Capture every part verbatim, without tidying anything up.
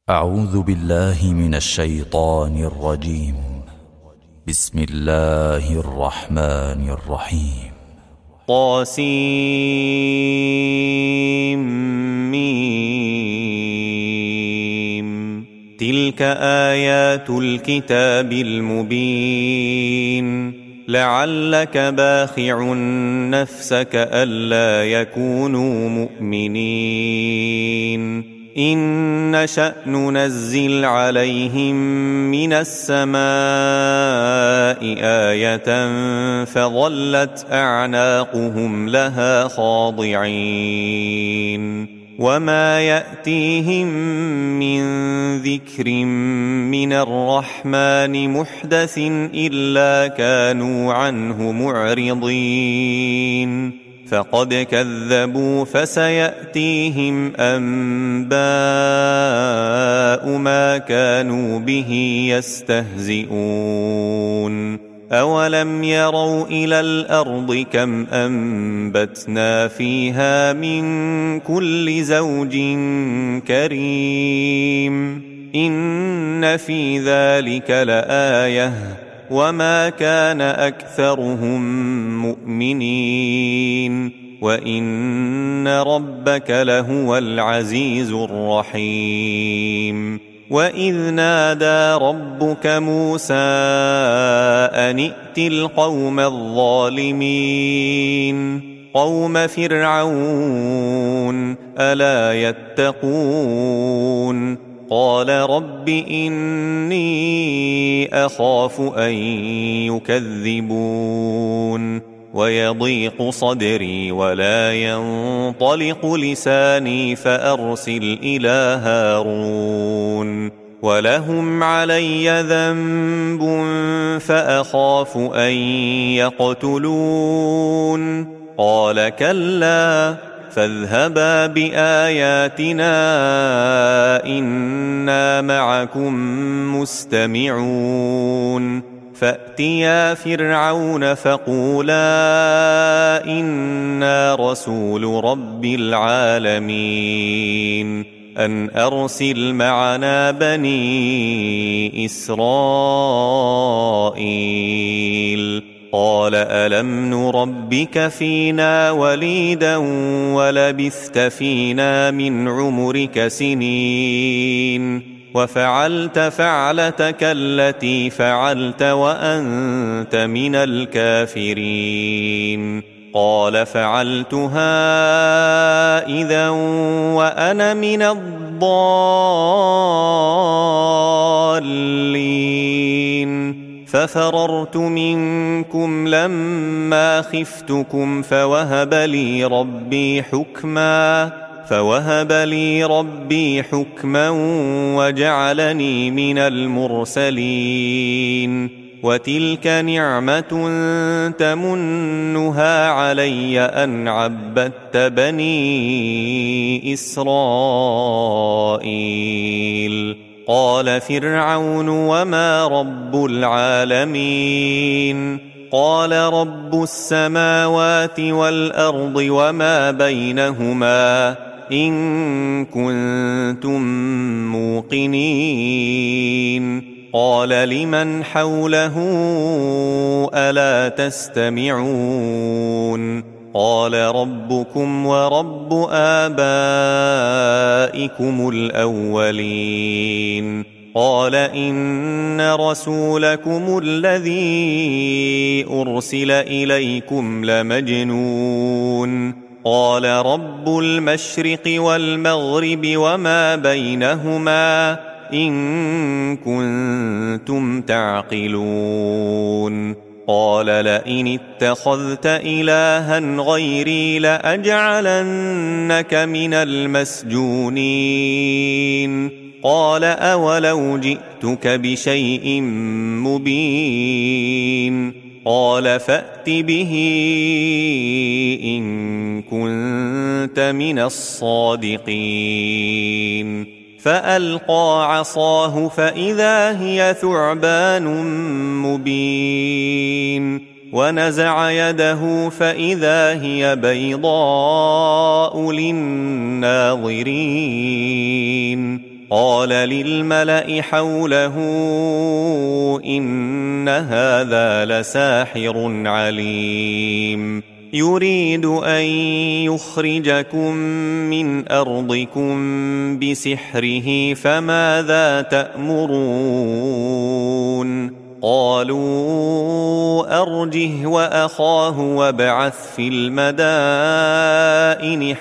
أعوذ بالله من الشيطان الرجيم. بسم الله الرحمن الرحيم. طاسيم. تلك آيات الكتاب المبين. لعلك باخع نفسك ألا يكونوا مؤمنين إن نشأ ننزل عليهم من السماء آية فظلت أعناقهم لها خاضعين وما يأتيهم من ذكر من الرحمن محدث إلا كانوا عنه معرضين فقد كذبوا فسيأتيهم أنباء ما كانوا به يستهزئون أولم يروا إلى الأرض كم أنبتنا فيها من كل زوج كريم إن في ذلك لآية وما كان أكثرهم مؤمنين وإن ربك لهو العزيز الرحيم وإذ نادى ربك موسى أن ائت القوم الظالمين قوم فرعون ألا يتقون قال رب إني أخاف أن يكذبون ويضيق صدري ولا ينطلق لساني فأرسل إلى هارون ولهم علي ذنب فأخاف أن يقتلون قال كلا فاذهبا بآياتنا إنا معكم مستمعون فأتيا فرعون فقولا إنا رسول رب العالمين أن أرسل معنا بني إسرائيل قال ألم نربك فينا وليدا ولبثت فينا من عمرك سنين وفعلت فعلتك التي فعلت وأنت من الكافرين قال فعلتها إذا وأنا من الضالين ففررت منكم لما خفتكم فوهب لي ربي حكما فوهب لي ربي حكما وجعلني من المرسلين وتلك نعمة تمنها علي أن عبدت بني إسرائيل قال فرعون وما رب العالمين قال رب السماوات والأرض وما بينهما إن كنتم موقنين قال لمن حوله ألا تستمعون قال ربكم ورب آبائكم الأولين قال إن رسولكم الذي أرسل إليكم لمجنون قال رب المشرق والمغرب وما بينهما إن كنتم تعقلون قال لئن اتخذت إلها غيري لأجعلنك من المسجونين قال أولو جئتك بشيء مبين قال فأت به إن كنت من الصادقين فألقى عصاه فإذا هي ثعبان مبين ونزع يده فإذا هي بيضاء للناظرين قال للملأ حوله إن هذا لساحر عليم يريد أن يخرجكم من أرضكم بسحره فماذا تأمرون قالوا أرجه وأخاه وابعث في المدائن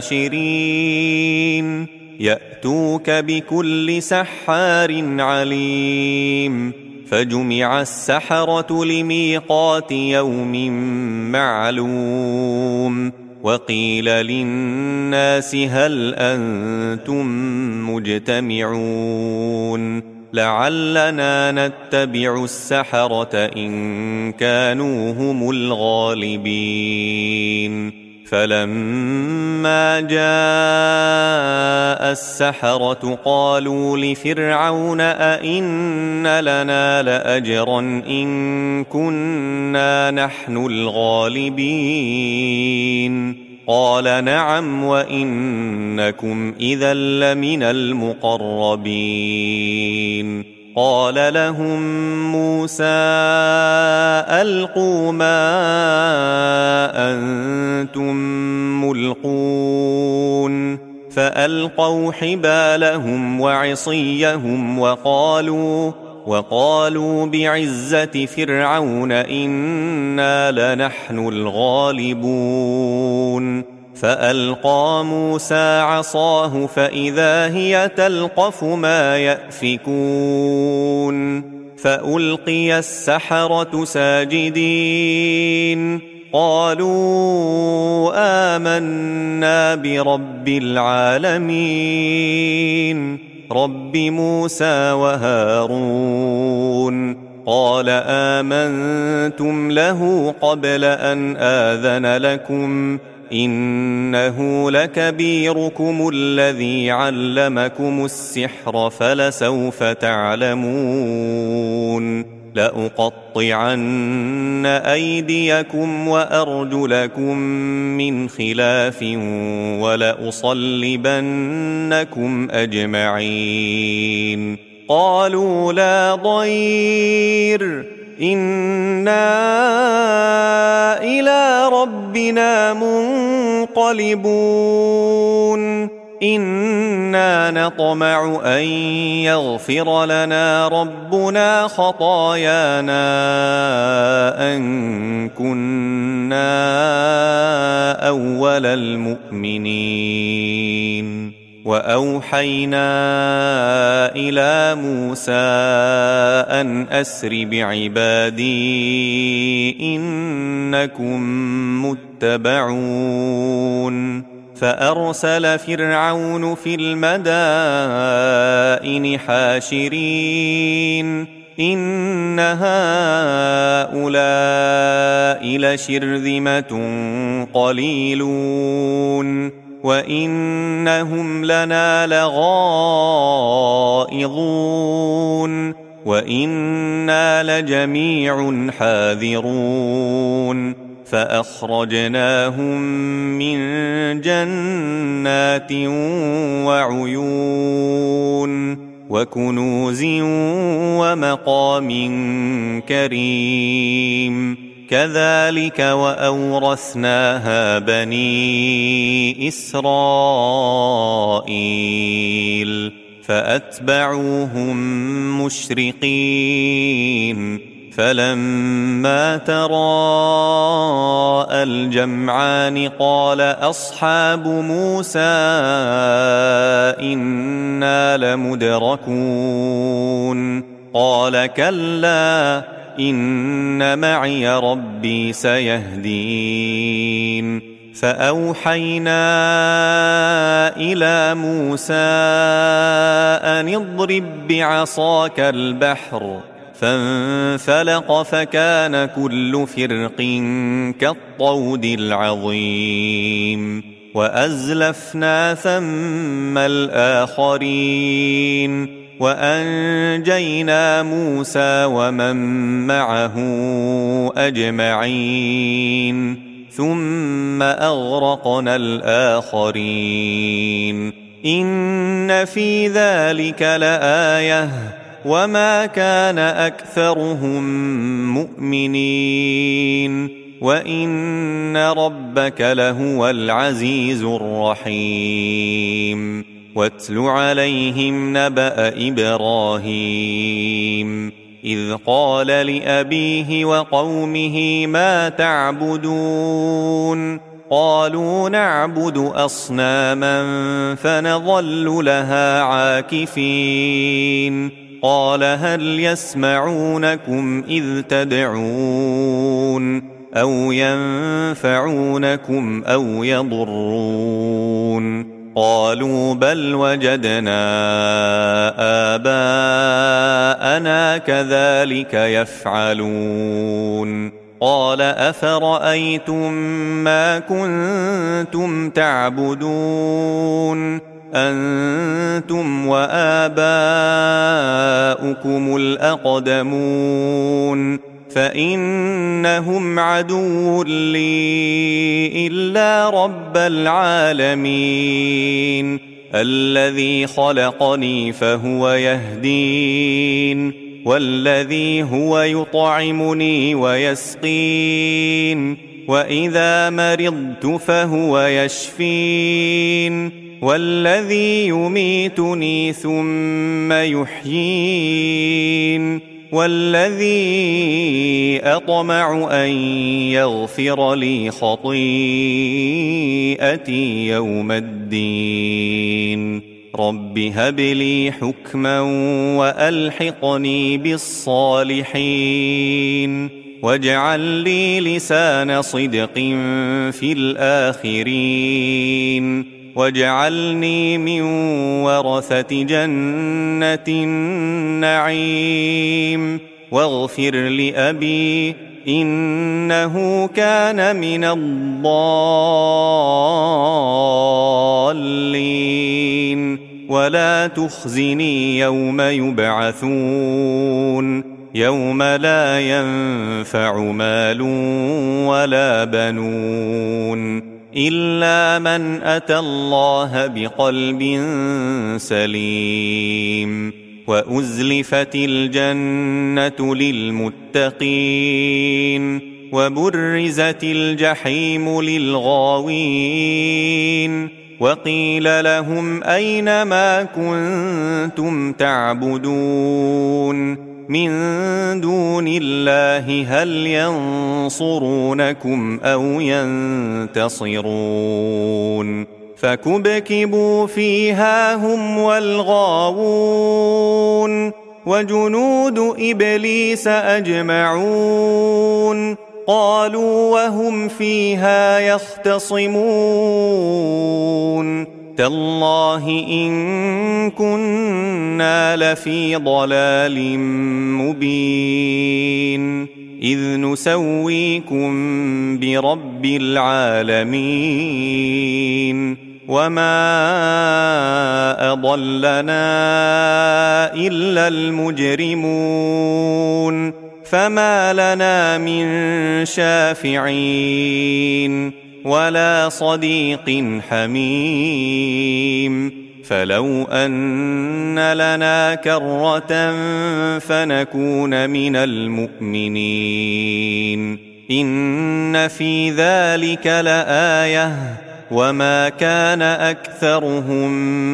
حاشرين يأتوك بكل سحار عليم فجمع السحرة لميقات يوم معلوم وقيل للناس هل أنتم مجتمعون لعلنا نتبع السحرة إن كانوا هم الغالبين فلما جاء السحرة قالوا لفرعون أئن لنا لأجرا إن كنا نحن الغالبين قال نعم وإنكم إذا لمن المقربين قال لهم موسى ألقوا ما أنتم ملقون فألقوا حبالهم وعصيهم وقالوا وقالوا بعزة فرعون إنا لنحن الغالبون فألقى موسى عصاه فإذا هي تلقف ما يأفكون فألقي السحرة ساجدين قالوا آمنا برب العالمين رب موسى وهارون قال آمنتم له قبل أن آذن لكم إنه لكبيركم الذي علمكم السحر فلسوف تعلمون لأقطعن أيديكم وأرجلكم من خلاف ولأصلبنكم أجمعين قالوا لا ضير إنا إلى ربنا منقلبون إنا نطمع أن يغفر لنا ربنا خطايانا أن كنا أول المؤمنين وأوحينا إلى موسى أن أسر بعبادي إنكم متبعون فأرسل فرعون في المدائن حاشرين إن هؤلاء لشرذمة قليلون وإنهم لنا لغائظون وإنا لجميع حاذرون فأخرجناهم من جنات وعيون وكنوز ومقام كريم كذلك وأورثناها بني إسرائيل فأتبعوهم مشرقين فلما تراءى الجمعان قال أصحاب موسى إنا لمدركون قال كلا إن معي ربي سيهدين فأوحينا إلى موسى أن اضرب بعصاك البحر فانفلق فكان كل فرق كالطود العظيم وأزلفنا ثم الآخرين وأنجينا موسى ومن معه أجمعين ثم أغرقنا الآخرين إن في ذلك لآية وما كان أكثرهم مؤمنين وإن ربك لهو العزيز الرحيم واتل عليهم نبأ إبراهيم إذ قال لأبيه وقومه ما تعبدون قالوا نعبد أصناما فنظل لها عاكفين قال هل يسمعونكم إذ تدعون أو ينفعونكم أو يضرون قالوا بل وجدنا آباءنا كذلك يفعلون قال أفرأيتم ما كنتم تعبدون أنتم وآباؤكم الأقدمون فإنهم عدو لي إلا رب العالمين الذي خلقني فهو يهدين والذي هو يطعمني ويسقين وإذا مرضت فهو يشفين والذي يميتني ثم يحيين والذي أطمع أن يغفر لي خطيئتي يوم الدين رب هب لي حكما وألحقني بالصالحين واجعل لي لسان صدق في الآخرين واجعلني من ورثة جنة النعيم واغفر لأبي إنه كان من الضالين ولا تخزني يوم يبعثون يوم لا ينفع مال ولا بنون إلا من أتى الله بقلب سليم وأزلفت الجنة للمتقين وبرزت الجحيم للغاوين وقيل لهم أين ما كنتم تعبدون من دون الله هل ينصرونكم أو ينتصرون فكبكبوا فيها هم والغاوون وجنود إبليس أجمعون قالوا وهم فيها يختصمون تالله إن كنا لفي ضلال مبين إذ نسويكم برب العالمين وما أضلنا إلا المجرمون فما لنا من شافعين ولا صديق حميم فلو أن لنا كرة فنكون من المؤمنين إن في ذلك لآية وما كان أكثرهم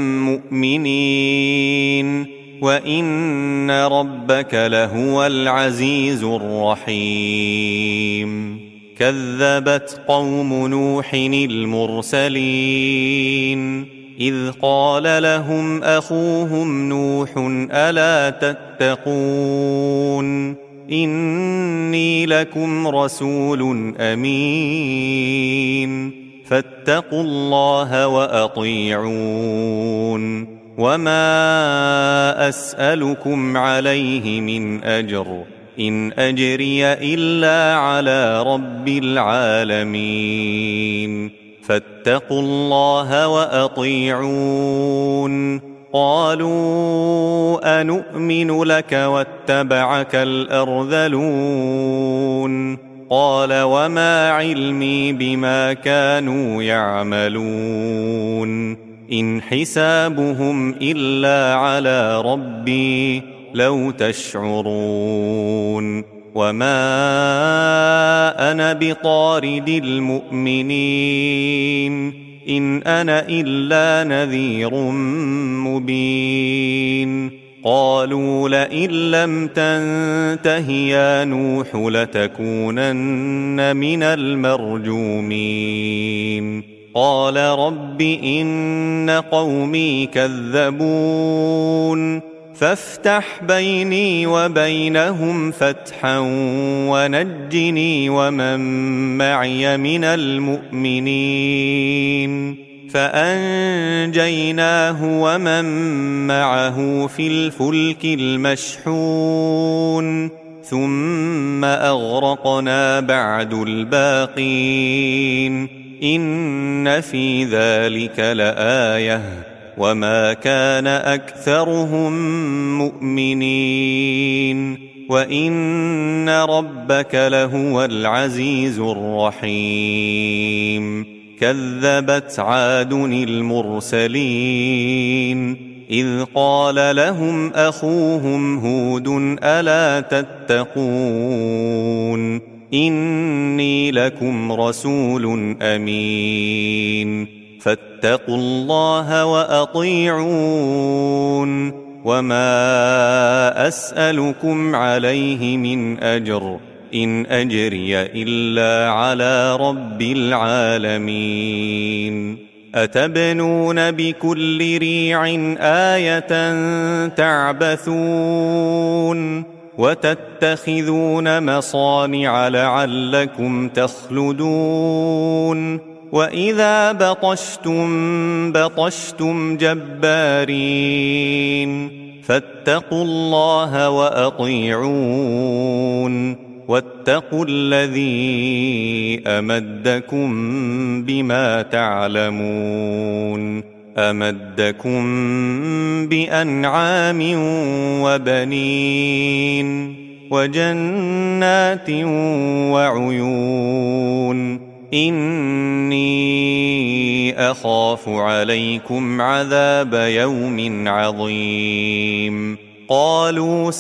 مؤمنين وإن ربك لهو العزيز الرحيم كذبت قوم نوح المرسلين إذ قال لهم أخوهم نوح ألا تتقون إني لكم رسول أمين فاتقوا الله وأطيعون وما أسألكم عليه من أجر إن أجري إلا على رب العالمين فاتقوا الله وأطيعون قالوا أنؤمن لك واتبعك الأرذلون قال وما علمي بما كانوا يعملون إن حسابهم إلا على ربي لو تشعرون وما أنا بطارد المؤمنين إن أنا إلا نذير مبين قالوا لئن لم تنته يا نوح لتكونن من المرجومين قال رب إن قومي كذبون فافتح بيني وبينهم فتحا ونجني ومن معي من المؤمنين فأنجيناه ومن معه في الفلك المشحون ثم أغرقنا بعد الباقين إن في ذلك لآية وما كان أكثرهم مؤمنين وإن ربك لهو العزيز الرحيم كذبت عاد المرسلين إذ قال لهم أخوهم هود ألا تتقون إني لكم رسول أمين فاتقوا الله وأطيعون وما أسألكم عليه من أجر إن أجري إلا على رب العالمين أتبنون بكل ريع آية تعبثون وتتخذون مصانع لعلكم تخلدون وإذا بطشتم بطشتم جبارين فاتقوا الله وأطيعون واتقوا الذي أمدكم بما تعلمون أمدكم بأنعام وبنين وجنات وعيون إني أخاف عليكم عذاب يوم عظيم قالوا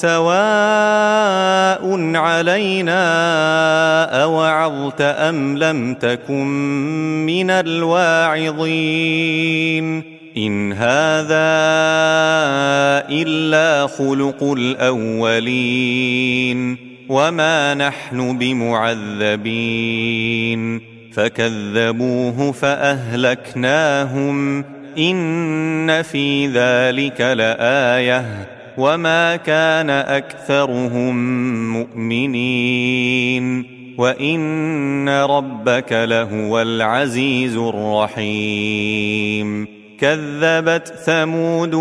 سواء علينا أوعظت أم لم تكن من الواعظين إن هذا إلا خلق الأولين وما نحن بمعذبين فكذبوه فأهلكناهم إن في ذلك لآية وما كان أكثرهم مؤمنين وإن ربك لهو العزيز الرحيم كذبت ثمود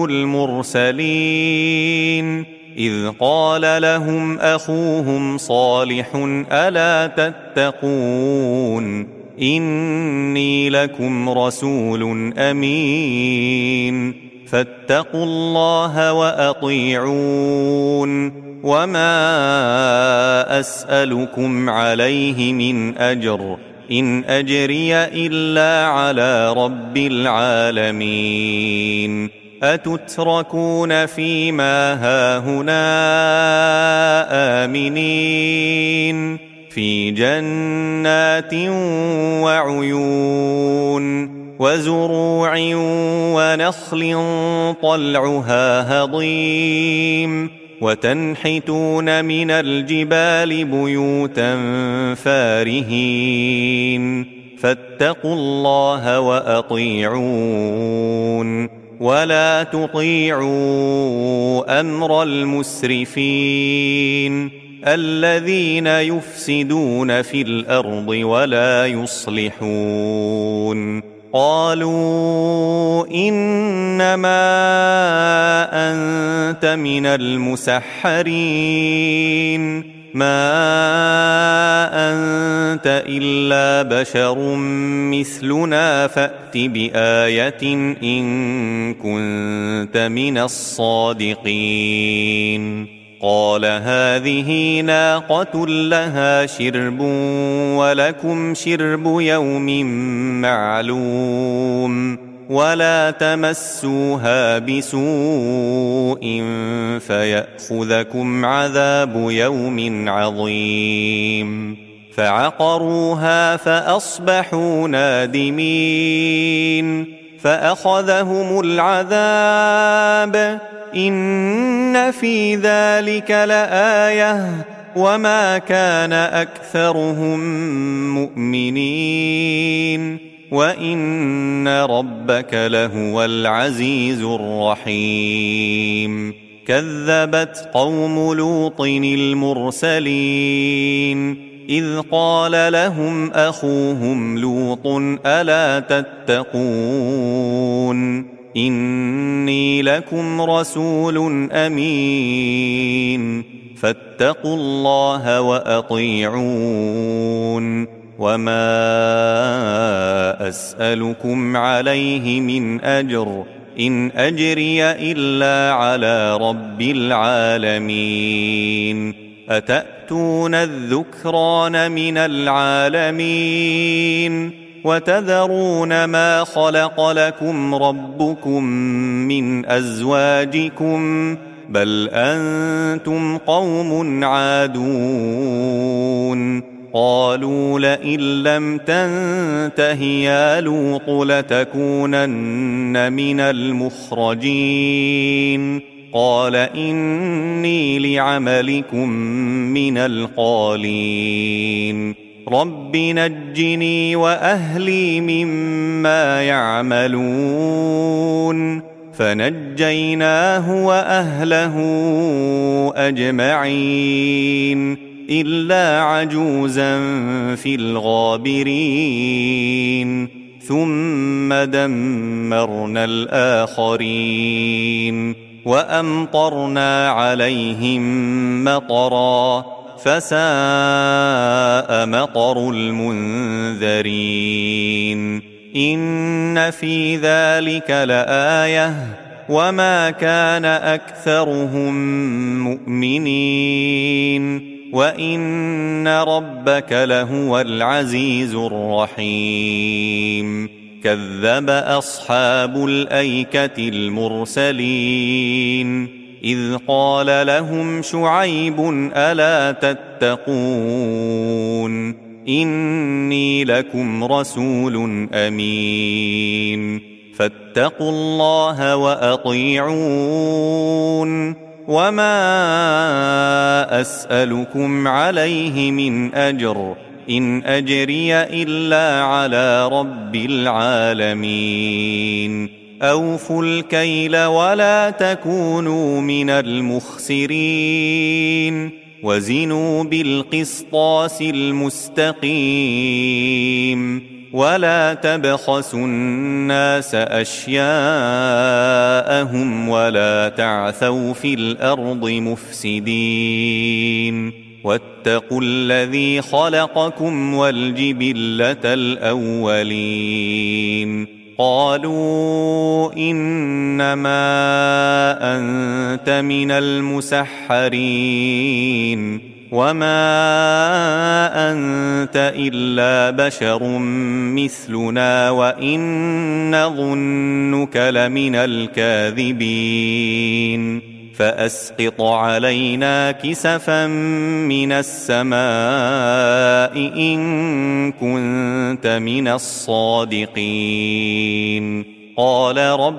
المرسلين إذ قال لهم أخوهم صالح ألا تتقون إني لكم رسول أمين فاتقوا الله وأطيعون وما أسألكم عليه من أجر إن أجري إلا على رب العالمين أتتركون فيما هاهنا آمنين في جنات وعيون وزروع ونخل طلعها هضيم وتنحتون من الجبال بيوتا فارهين فاتقوا الله وأطيعون ولا تطيعوا أمر المسرفين الذين يفسدون في الأرض ولا يصلحون قالوا إنما أنت من المسحرين ما أنت إلا بشر مثلنا فأت بآية إن كنت من الصادقين قال هذه ناقة لها شرب ولكم شرب يوم معلوم ولا تمسوها بسوء فيأخذكم عذاب يوم عظيم فعقروها فأصبحوا نادمين فأخذهم العذاب إن في ذلك لآية وما كان أكثرهم مؤمنين وإن ربك لهو العزيز الرحيم كذبت قوم لوط المرسلين إذ قال لهم أخوهم لوط ألا تتقون إني لكم رسول أمين فاتقوا الله وأطيعون وما أسألكم عليه من أجر إن أجري إلا على رب العالمين أتأتون الذكران من العالمين وتذرون ما خلق لكم ربكم من أزواجكم بل أنتم قوم عادون قالوا لئن لم تنته يا لوط لتكونن من المخرجين قال إني لعملكم من القالين رب نجني وأهلي مما يعملون فنجيناه وأهله أجمعين إلا عجوزا في الغابرين ثم دمرنا الآخرين وأمطرنا عليهم مطرا فساء مطر المنذرين إن في ذلك لآية وما كان أكثرهم مؤمنين وإن ربك لهو العزيز الرحيم كذب أصحاب الأيكة المرسلين إذ قال لهم شعيب ألا تتقون إني لكم رسول أمين فاتقوا الله وأطيعون وما أسألكم عليه من أجر إن أجري إلا على رب العالمين أوفوا الكيل ولا تكونوا من المخسرين وزنوا بالقسطاس المستقيم ولا تبخسوا الناس أشياءهم ولا تعثوا في الأرض مفسدين واتقوا الذي خلقكم والجبلة الأولين قالوا إنما أنت من المسحرين وما أنت إلا بشر مثلنا وإن نظنك لمن الكاذبين فأسقط علينا كسفا من السماء إن كنت من الصادقين قال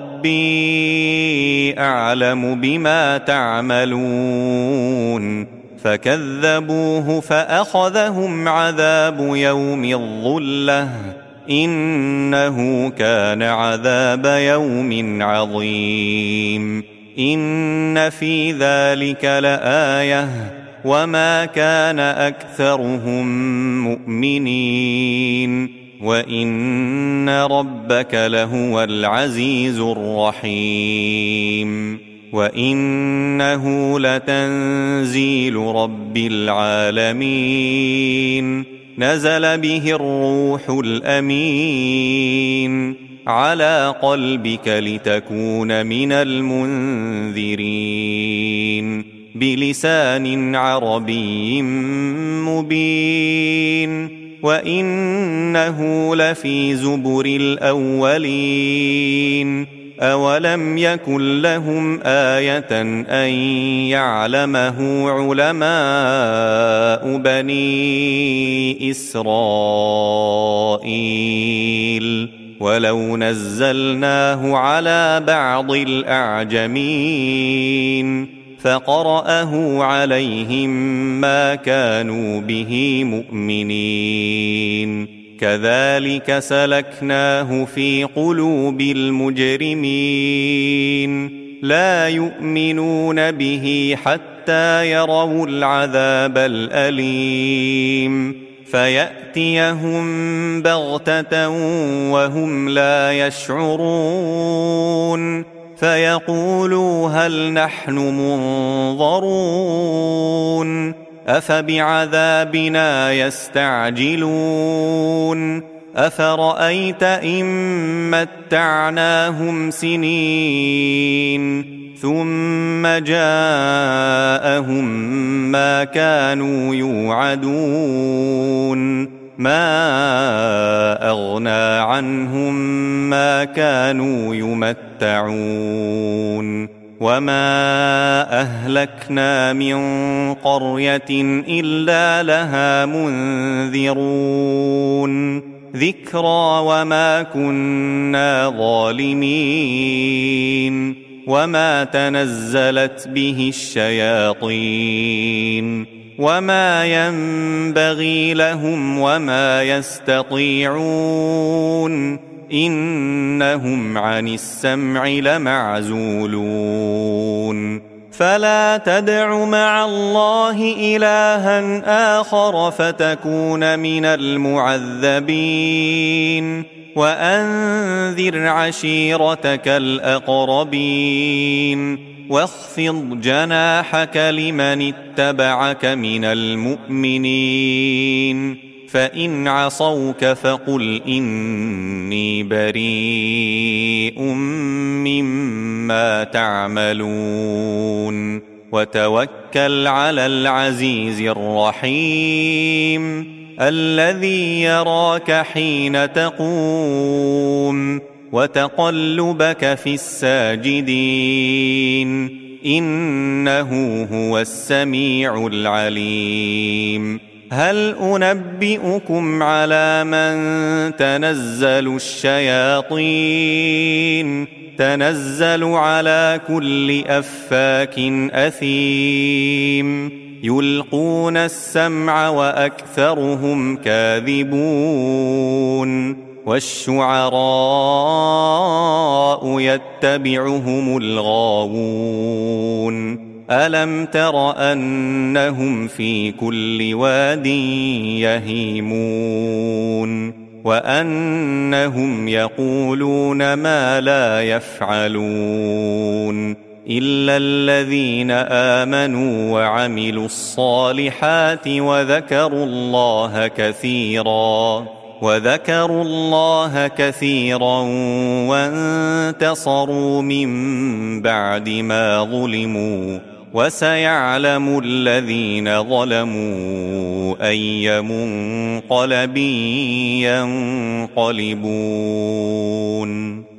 ربي أعلم بما تعملون فكذبوه فأخذهم عذاب يوم الظلة إنه كان عذاب يوم عظيم إن في ذلك لآية وما كان أكثرهم مؤمنين وإن ربك لهو العزيز الرحيم وإنه لتنزيل رب العالمين نزل به الروح الأمين على قلبك لتكون من المنذرين بلسان عربي مبين وإنه لفي زبر الأولين أولم يكن لهم آية أن يعلمه علماء بني إسرائيل ولو نزلناه على بعض الأعجمين فقرأه عليهم ما كانوا به مؤمنين كذلك سلكناه في قلوب المجرمين لا يؤمنون به حتى يروا العذاب الأليم فيأتيهم بغتة وهم لا يشعرون فيقولوا هل نحن منظرون أفبعذابنا يستعجلون أفرأيت إن متعناهم سنين ثم جاءهم ما كانوا يوعدون ما أغنى عنهم ما كانوا يمتعون وما أهلكنا من قرية إلا لها منذرون ذكرى وما كنا ظالمين وما تنزلت به الشياطين وما ينبغي لهم وما يستطيعون إنهم عن السمع لمعزولون فلا تدع مع الله إلها آخر فتكون من المعذبين وأنذر عشيرتك الأقربين واخفض جناحك لمن اتبعك من المؤمنين فإن عصوك فقل إني بريء مما تعملون وتوكل على العزيز الرحيم الذي يراك حين تقوم وتقلبك في الساجدين إنه هو السميع العليم هل أنبئكم على من تنزل الشياطين تنزل على كل أفاك أثيم يلقون السمع وأكثرهم كاذبون والشعراء يتبعهم الغاوون ألم تر أنهم في كل واد يهيمون وأنهم يقولون ما لا يفعلون إلا الذين آمنوا وعملوا الصالحات وذكروا الله كثيرا وذكروا الله كثيرا وانتصروا من بعد ما ظلموا وسيعلم الذين ظلموا أي منقلب ينقلبون